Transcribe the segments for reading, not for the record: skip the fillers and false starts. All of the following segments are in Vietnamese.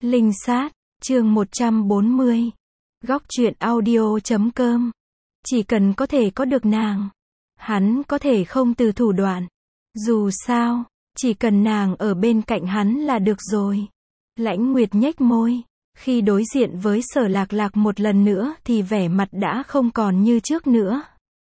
Linh sát, chương 140. Góc truyện audio.com. Chỉ cần có thể có được nàng, hắn có thể không từ thủ đoạn. Dù sao, chỉ cần nàng ở bên cạnh hắn là được rồi. Lãnh Nguyệt nhếch môi, khi đối diện với Sở Lạc Lạc một lần nữa thì vẻ mặt đã không còn như trước nữa.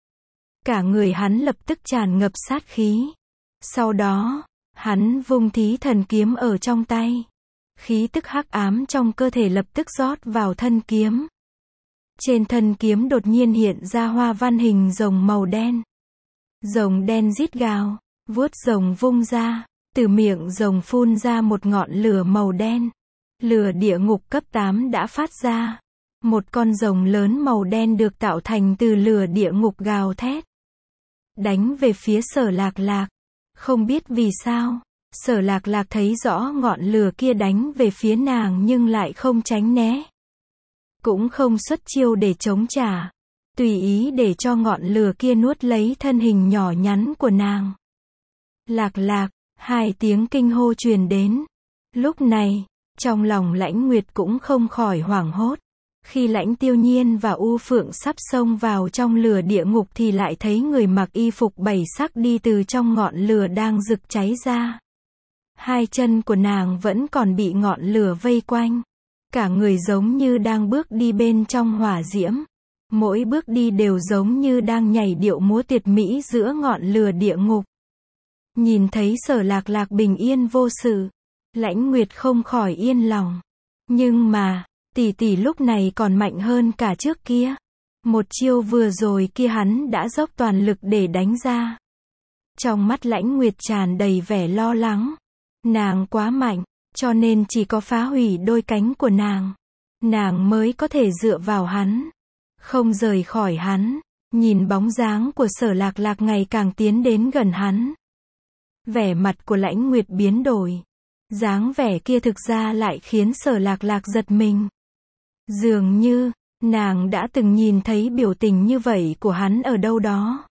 Cả người hắn lập tức tràn ngập sát khí. Sau đó, hắn vung thí thần kiếm ở trong tay. Khí tức hắc ám trong cơ thể lập tức rót vào thân kiếm. Trên thân kiếm đột nhiên hiện ra hoa văn hình rồng màu đen. Rồng đen rít gào, vuốt rồng vung ra, từ miệng rồng phun ra một ngọn lửa màu đen. Lửa địa ngục cấp 8 đã phát ra. Một con rồng lớn màu đen được tạo thành từ lửa địa ngục gào thét. Đánh về phía Sở Lạc Lạc. Không biết vì sao, Sở Lạc Lạc thấy rõ ngọn lửa kia đánh về phía nàng nhưng lại không tránh né. Cũng không xuất chiêu để chống trả. Tùy ý để cho ngọn lửa kia nuốt lấy thân hình nhỏ nhắn của nàng. Lạc Lạc, hai tiếng kinh hô truyền đến. Lúc này, trong lòng Lãnh Nguyệt cũng không khỏi hoảng hốt. Khi Lãnh Tiêu Nhiên và U Phượng sắp xông vào trong lửa địa ngục thì lại thấy người mặc y phục bảy sắc đi từ trong ngọn lửa đang rực cháy ra. Hai chân của nàng vẫn còn bị ngọn lửa vây quanh. Cả người giống như đang bước đi bên trong hỏa diễm. Mỗi bước đi đều giống như đang nhảy điệu múa tuyệt mỹ giữa ngọn lửa địa ngục. Nhìn thấy Sở Lạc Lạc bình yên vô sự, Lãnh Nguyệt không khỏi yên lòng. Nhưng mà, tỷ tỷ lúc này còn mạnh hơn cả trước kia. Một chiêu vừa rồi kia hắn đã dốc toàn lực để đánh ra. Trong mắt Lãnh Nguyệt tràn đầy vẻ lo lắng. Nàng quá mạnh, cho nên chỉ có phá hủy đôi cánh của nàng mới có thể dựa vào hắn, không rời khỏi hắn. Nhìn bóng dáng của Sở Lạc Lạc ngày càng tiến đến gần hắn, vẻ mặt của Lãnh Nguyệt biến đổi. Dáng vẻ kia thực ra lại khiến Sở Lạc Lạc giật mình. Dường như, nàng đã từng nhìn thấy biểu tình như vậy của hắn ở đâu đó.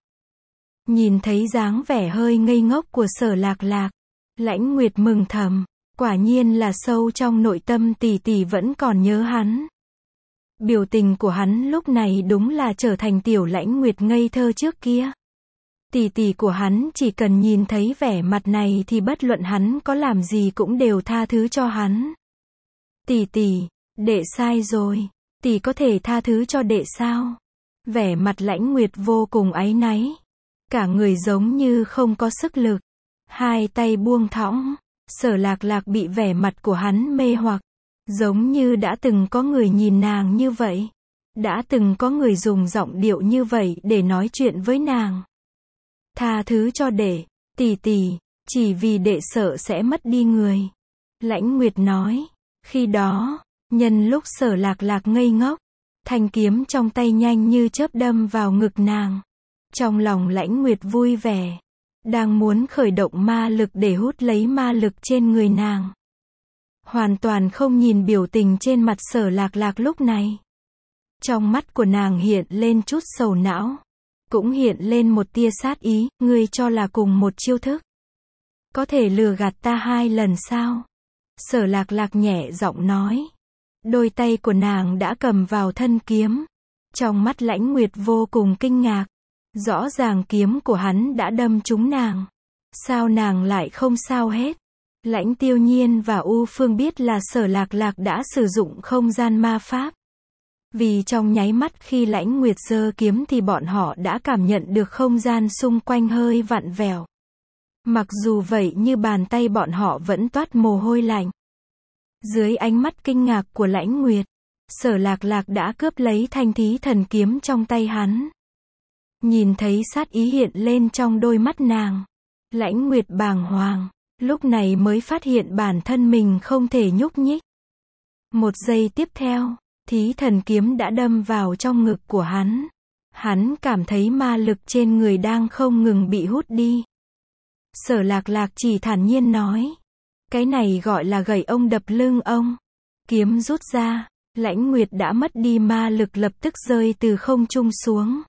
Nhìn thấy dáng vẻ hơi ngây ngốc của Sở Lạc Lạc, Lãnh Nguyệt mừng thầm, quả nhiên là sâu trong nội tâm tỷ tỷ vẫn còn nhớ hắn. Biểu tình của hắn lúc này đúng là trở thành tiểu Lãnh Nguyệt ngây thơ trước kia. Tỷ tỷ của hắn chỉ cần nhìn thấy vẻ mặt này thì bất luận hắn có làm gì cũng đều tha thứ cho hắn. Tỷ tỷ, đệ sai rồi, tỷ có thể tha thứ cho đệ sao? Vẻ mặt Lãnh Nguyệt vô cùng áy náy. Cả người giống như không có sức lực. Hai tay buông thõng. Sở Lạc Lạc bị vẻ mặt của hắn mê hoặc. Giống như đã từng có người nhìn nàng như vậy. Đã từng có người dùng giọng điệu như vậy để nói chuyện với nàng. Tha thứ cho đệ, tỷ tỷ, chỉ vì đệ sợ sẽ mất đi người. Lãnh Nguyệt nói. Khi đó, nhân lúc Sở Lạc Lạc ngây ngốc, thanh kiếm trong tay nhanh như chớp đâm vào ngực nàng. Trong lòng Lãnh Nguyệt vui vẻ, đang muốn khởi động ma lực để hút lấy ma lực trên người nàng. Hoàn toàn không nhìn biểu tình trên mặt Sở Lạc Lạc lúc này. Trong mắt của nàng hiện lên chút sầu não, cũng hiện lên một tia sát ý. Ngươi cho là cùng một chiêu thức, có thể lừa gạt ta 2 lần sao? Sở Lạc Lạc nhẹ giọng nói. Đôi tay của nàng đã cầm vào thân kiếm. Trong mắt Lãnh Nguyệt vô cùng kinh ngạc. Rõ ràng kiếm của hắn đã đâm trúng nàng. Sao nàng lại không sao hết? Lãnh Tiêu Nhiên và U Phương biết là Sở Lạc Lạc đã sử dụng không gian ma pháp. Vì trong nháy mắt khi Lãnh Nguyệt giơ kiếm thì bọn họ đã cảm nhận được không gian xung quanh hơi vặn vẹo. Mặc dù vậy như bàn tay bọn họ vẫn toát mồ hôi lạnh. Dưới ánh mắt kinh ngạc của Lãnh Nguyệt, Sở Lạc Lạc đã cướp lấy thanh thí thần kiếm trong tay hắn. Nhìn thấy sát ý hiện lên trong đôi mắt nàng, Lãnh Nguyệt bàng hoàng, lúc này mới phát hiện bản thân mình không thể nhúc nhích. Một giây tiếp theo, thí thần kiếm đã đâm vào trong ngực của hắn. Hắn cảm thấy ma lực trên người đang không ngừng bị hút đi. Sở Lạc Lạc chỉ thản nhiên nói. Cái này gọi là gậy ông đập lưng ông. Kiếm rút ra, Lãnh Nguyệt đã mất đi ma lực lập tức rơi từ không trung xuống.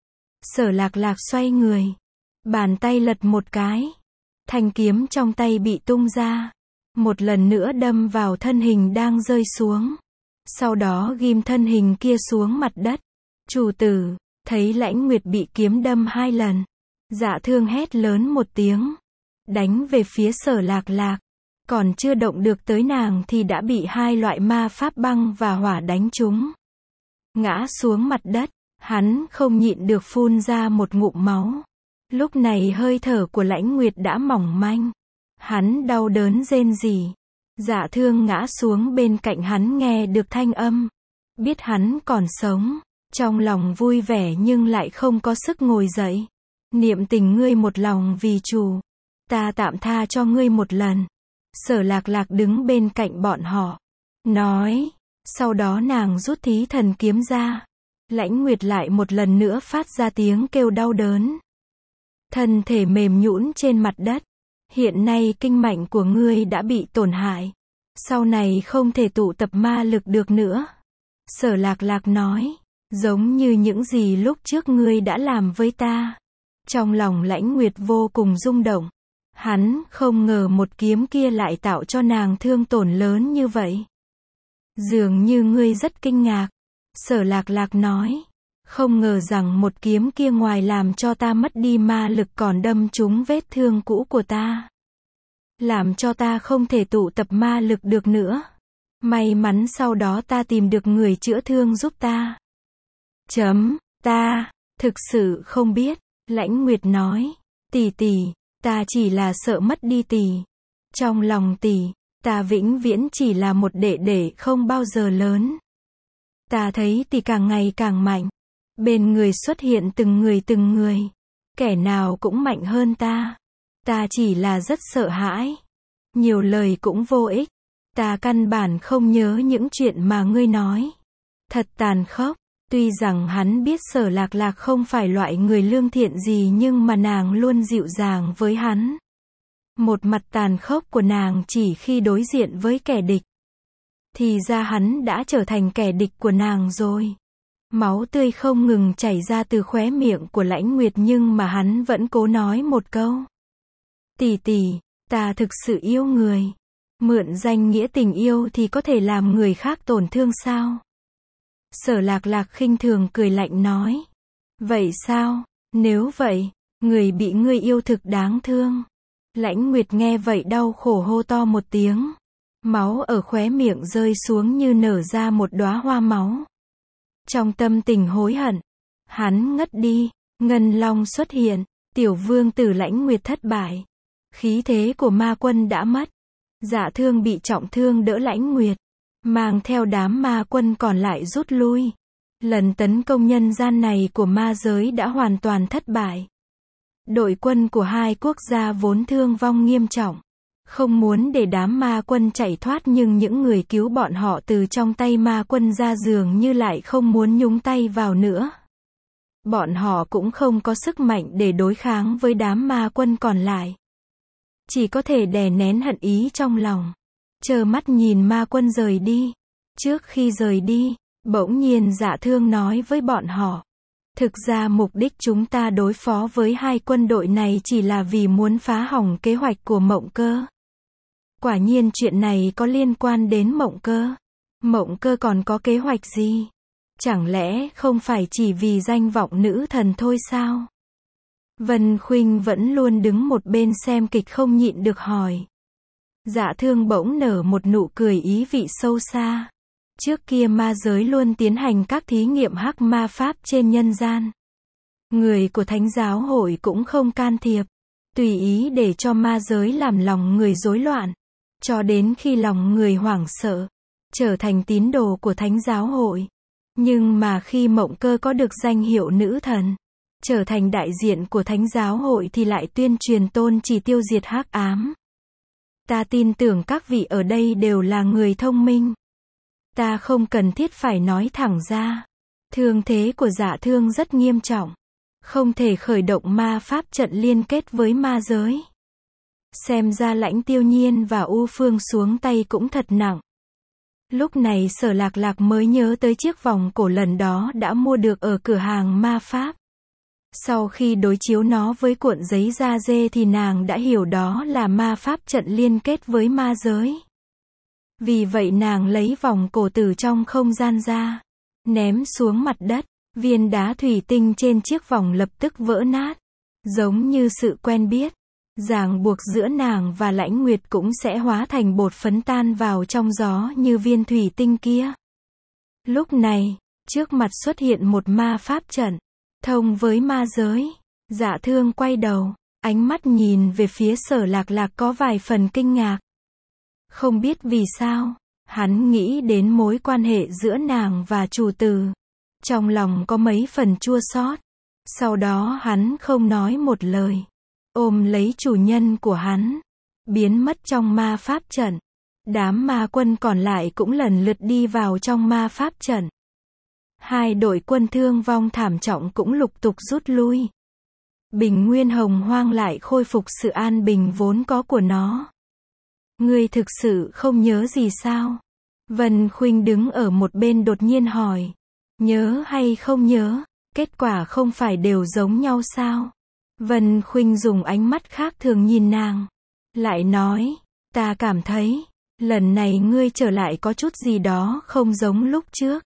Sở Lạc Lạc xoay người, bàn tay lật một cái. Thanh kiếm trong tay bị tung ra. một lần nữa đâm vào thân hình đang rơi xuống. Sau đó ghim thân hình kia xuống mặt đất. Chủ tử, thấy Lãnh Nguyệt bị kiếm đâm 2 lần. Dạ Thương hét lớn một tiếng. Đánh về phía Sở Lạc Lạc. Còn chưa động được tới nàng thì đã bị 2 loại ma pháp băng và hỏa đánh trúng. Ngã xuống mặt đất, hắn không nhịn được phun ra một ngụm máu. Lúc này hơi thở của Lãnh Nguyệt đã mỏng manh. Hắn đau đớn rên rỉ. Dạ Thương ngã xuống bên cạnh hắn nghe được thanh âm. Biết hắn còn sống. Trong lòng vui vẻ nhưng lại không có sức ngồi dậy. Niệm tình ngươi một lòng vì chủ. Ta tạm tha cho ngươi một lần. Sở Lạc Lạc đứng bên cạnh bọn họ. Nói. Sau đó nàng rút thí thần kiếm ra. Lãnh Nguyệt lại một lần nữa phát ra tiếng kêu đau đớn. Thân thể mềm nhũn trên mặt đất. Hiện nay kinh mạch của ngươi đã bị tổn hại. Sau này không thể tụ tập ma lực được nữa. Sở Lạc Lạc nói. Giống như những gì lúc trước ngươi đã làm với ta. Trong lòng Lãnh Nguyệt vô cùng rung động. Hắn không ngờ một kiếm kia lại tạo cho nàng thương tổn lớn như vậy. Dường như ngươi rất kinh ngạc. Sở Lạc Lạc nói. Không ngờ rằng một kiếm kia ngoài làm cho ta mất đi ma lực còn đâm trúng vết thương cũ của ta. Làm cho ta không thể tụ tập ma lực được nữa. May mắn sau đó ta tìm được người chữa thương giúp ta. Ta, thực sự không biết. Lãnh Nguyệt nói. Tỷ tỷ, ta chỉ là sợ mất đi tỷ. Trong lòng tỷ, ta vĩnh viễn chỉ là một đệ đệ không bao giờ lớn. Ta thấy tỷ càng ngày càng mạnh. Bên người xuất hiện từng người. Kẻ nào cũng mạnh hơn ta. Ta chỉ là rất sợ hãi. Nhiều lời cũng vô ích. Ta căn bản không nhớ những chuyện mà ngươi nói. Thật tàn khốc. Tuy rằng hắn biết Sở Lạc Lạc không phải loại người lương thiện gì nhưng mà nàng luôn dịu dàng với hắn. Một mặt tàn khốc của nàng chỉ khi đối diện với kẻ địch. Thì ra hắn đã trở thành kẻ địch của nàng rồi. Máu tươi không ngừng chảy ra từ khóe miệng của Lãnh Nguyệt nhưng mà hắn vẫn cố nói một câu. Tỷ tỷ, ta thực sự yêu người. Mượn danh nghĩa tình yêu thì có thể làm người khác tổn thương sao? Sở Lạc Lạc khinh thường cười lạnh nói. Vậy sao? Nếu vậy, người bị ngươi yêu thực đáng thương. Lãnh Nguyệt nghe vậy đau khổ hô to một tiếng. Máu ở khóe miệng rơi xuống như nở ra một đóa hoa máu. Trong tâm tình hối hận, hắn ngất đi. Ngân Long xuất hiện. Tiểu vương tử Lãnh Nguyệt thất bại. Khí thế của ma quân đã mất. Dạ Thương bị trọng thương đỡ Lãnh Nguyệt. Mang theo đám ma quân còn lại rút lui. Lần tấn công nhân gian này của ma giới đã hoàn toàn thất bại. Đội quân của hai quốc gia vốn thương vong nghiêm trọng. Không muốn để đám ma quân chạy thoát nhưng những người cứu bọn họ từ trong tay ma quân ra dường như lại không muốn nhúng tay vào nữa. Bọn họ cũng không có sức mạnh để đối kháng với đám ma quân còn lại. Chỉ có thể đè nén hận ý trong lòng. Chờ mắt nhìn ma quân rời đi. Trước khi rời đi, bỗng nhiên Dạ Thương nói với bọn họ. Thực ra mục đích chúng ta đối phó với hai quân đội này chỉ là vì muốn phá hỏng kế hoạch của Mộng Cơ. Quả nhiên chuyện này có liên quan đến Mộng Cơ. Mộng Cơ còn có kế hoạch gì? Chẳng lẽ không phải chỉ vì danh vọng nữ thần thôi sao? Vân Khuynh vẫn luôn đứng một bên xem kịch không nhịn được hỏi. Dạ Thương bỗng nở một nụ cười ý vị sâu xa. Trước kia ma giới luôn tiến hành các thí nghiệm hắc ma pháp trên nhân gian. Người của Thánh giáo hội cũng không can thiệp. Tùy ý để cho ma giới làm lòng người rối loạn. Cho đến khi lòng người hoảng sợ. Trở thành tín đồ của Thánh giáo hội. Nhưng mà khi Mộng Cơ có được danh hiệu nữ thần. Trở thành đại diện của Thánh giáo hội thì lại tuyên truyền tôn chỉ tiêu diệt hắc ám. Ta tin tưởng các vị ở đây đều là người thông minh. Ta không cần thiết phải nói thẳng ra. Thương thế của Dạ Thương rất nghiêm trọng. Không thể khởi động ma pháp trận liên kết với ma giới. Xem ra Lãnh Tiêu Nhiên và U Phương xuống tay cũng thật nặng. Lúc này Sở Lạc Lạc mới nhớ tới chiếc vòng cổ lần đó đã mua được ở cửa hàng ma pháp. Sau khi đối chiếu nó với cuộn giấy da dê thì nàng đã hiểu đó là ma pháp trận liên kết với ma giới. Vì vậy nàng lấy vòng cổ từ trong không gian ra, ném xuống mặt đất. Viên đá thủy tinh trên chiếc vòng lập tức vỡ nát. Giống như sự quen biết, ràng buộc giữa nàng và Lãnh Nguyệt cũng sẽ hóa thành bột phấn tan vào trong gió như viên thủy tinh kia. Lúc này, trước mặt xuất hiện một ma pháp trận, thông với ma giới. Dạ Thương quay đầu, ánh mắt nhìn về phía Sở Lạc Lạc có vài phần kinh ngạc. Không biết vì sao, hắn nghĩ đến mối quan hệ giữa nàng và chủ tử. Trong lòng có mấy phần chua xót. Sau đó hắn không nói một lời, ôm lấy chủ nhân của hắn, biến mất trong ma pháp trận. Đám ma quân còn lại cũng lần lượt đi vào trong ma pháp trận. Hai đội quân thương vong thảm trọng cũng lục tục rút lui. Bình Nguyên Hồng Hoang lại khôi phục sự an bình vốn có của nó. Ngươi thực sự không nhớ gì sao? Vân Khuynh đứng ở một bên đột nhiên hỏi. Nhớ hay không nhớ? Kết quả không phải đều giống nhau sao? Vân Khuynh dùng ánh mắt khác thường nhìn nàng. Lại nói, ta cảm thấy, lần này ngươi trở lại có chút gì đó không giống lúc trước.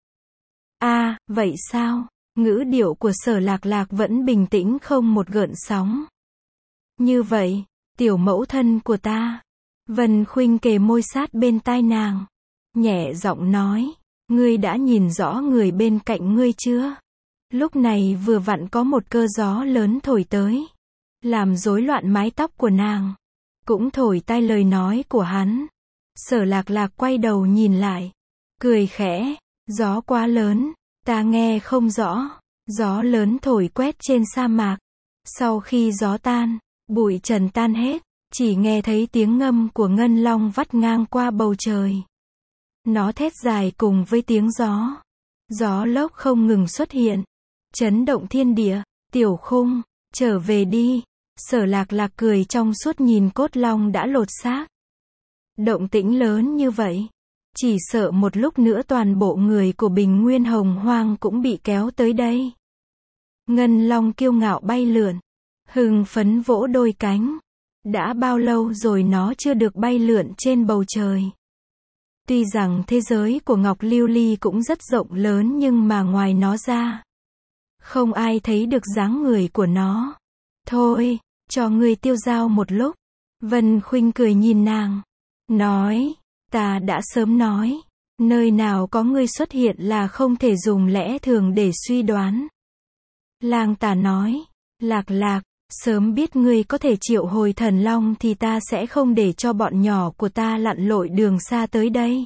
Vậy sao? Ngữ điệu của Sở Lạc Lạc vẫn bình tĩnh không một gợn sóng. Như vậy, tiểu mẫu thân của ta. Vân Khuynh kề môi sát bên tai nàng, nhẹ giọng nói, ngươi đã nhìn rõ người bên cạnh ngươi chưa? Lúc này vừa vặn có một cơn gió lớn thổi tới, làm rối loạn mái tóc của nàng, cũng thổi tai lời nói của hắn. Sở Lạc Lạc quay đầu nhìn lại, cười khẽ, gió quá lớn, ta nghe không rõ. Gió lớn thổi quét trên sa mạc. Sau khi gió tan, bụi trần tan hết, chỉ nghe thấy tiếng ngâm của ngân long vắt ngang qua bầu trời. Nó thét dài cùng với tiếng gió. Gió lốc không ngừng xuất hiện, chấn động thiên địa. Tiểu Khung, trở về đi. Sở Lạc Lạc cười trong suốt nhìn cốt long đã lột xác. Động tĩnh lớn như vậy, chỉ sợ một lúc nữa toàn bộ người của Bình Nguyên Hồng Hoang cũng bị kéo tới đây. Ngân long kiêu ngạo bay lượn, hưng phấn vỗ đôi cánh. Đã bao lâu rồi nó chưa được bay lượn trên bầu trời. Tuy rằng thế giới của Ngọc Lưu Ly cũng rất rộng lớn nhưng mà ngoài nó ra, không ai thấy được dáng người của nó. Thôi, cho ngươi tiêu dao một lúc. Vân Khuynh cười nhìn nàng, nói, ta đã sớm nói, nơi nào có ngươi xuất hiện là không thể dùng lẽ thường để suy đoán. Lang Tà nói, Lạc Lạc, sớm biết ngươi có thể triệu hồi thần long thì ta sẽ không để cho bọn nhỏ của ta lặn lội đường xa tới đây.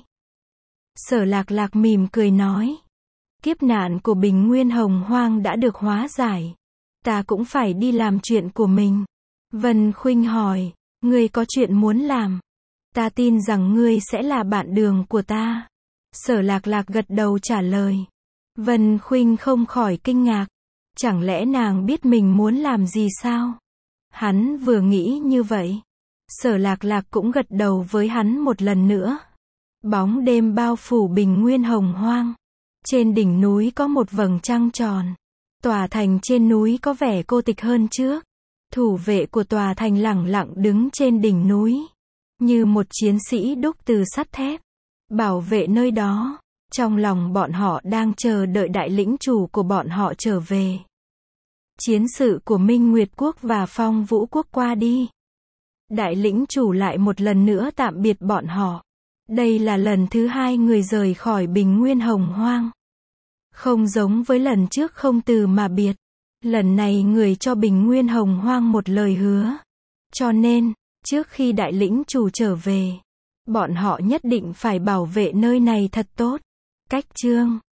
Sở Lạc Lạc mỉm cười nói, kiếp nạn của Bình Nguyên Hồng Hoang đã được hóa giải. Ta cũng phải đi làm chuyện của mình. Vân Khuynh hỏi, ngươi có chuyện muốn làm? Ta tin rằng ngươi sẽ là bạn đường của ta. Sở Lạc Lạc gật đầu trả lời. Vân Khuynh không khỏi kinh ngạc. Chẳng lẽ nàng biết mình muốn làm gì sao? Hắn vừa nghĩ như vậy, Sở Lạc Lạc cũng gật đầu với hắn một lần nữa. Bóng đêm bao phủ Bình Nguyên Hồng Hoang. Trên đỉnh núi có một vầng trăng tròn. Tòa thành trên núi có vẻ cô tịch hơn trước. Thủ vệ của tòa thành lẳng lặng đứng trên đỉnh núi, như một chiến sĩ đúc từ sắt thép, bảo vệ nơi đó. Trong lòng bọn họ đang chờ đợi đại lĩnh chủ của bọn họ trở về. Chiến sự của Minh Nguyệt Quốc và Phong Vũ Quốc qua đi. Đại lĩnh chủ lại một lần nữa tạm biệt bọn họ. Đây là lần thứ hai người rời khỏi Bình Nguyên Hồng Hoang. Không giống với lần trước không từ mà biệt. Lần này người cho Bình Nguyên Hồng Hoang một lời hứa. Cho nên, trước khi đại lĩnh chủ trở về, bọn họ nhất định phải bảo vệ nơi này thật tốt. Cách chương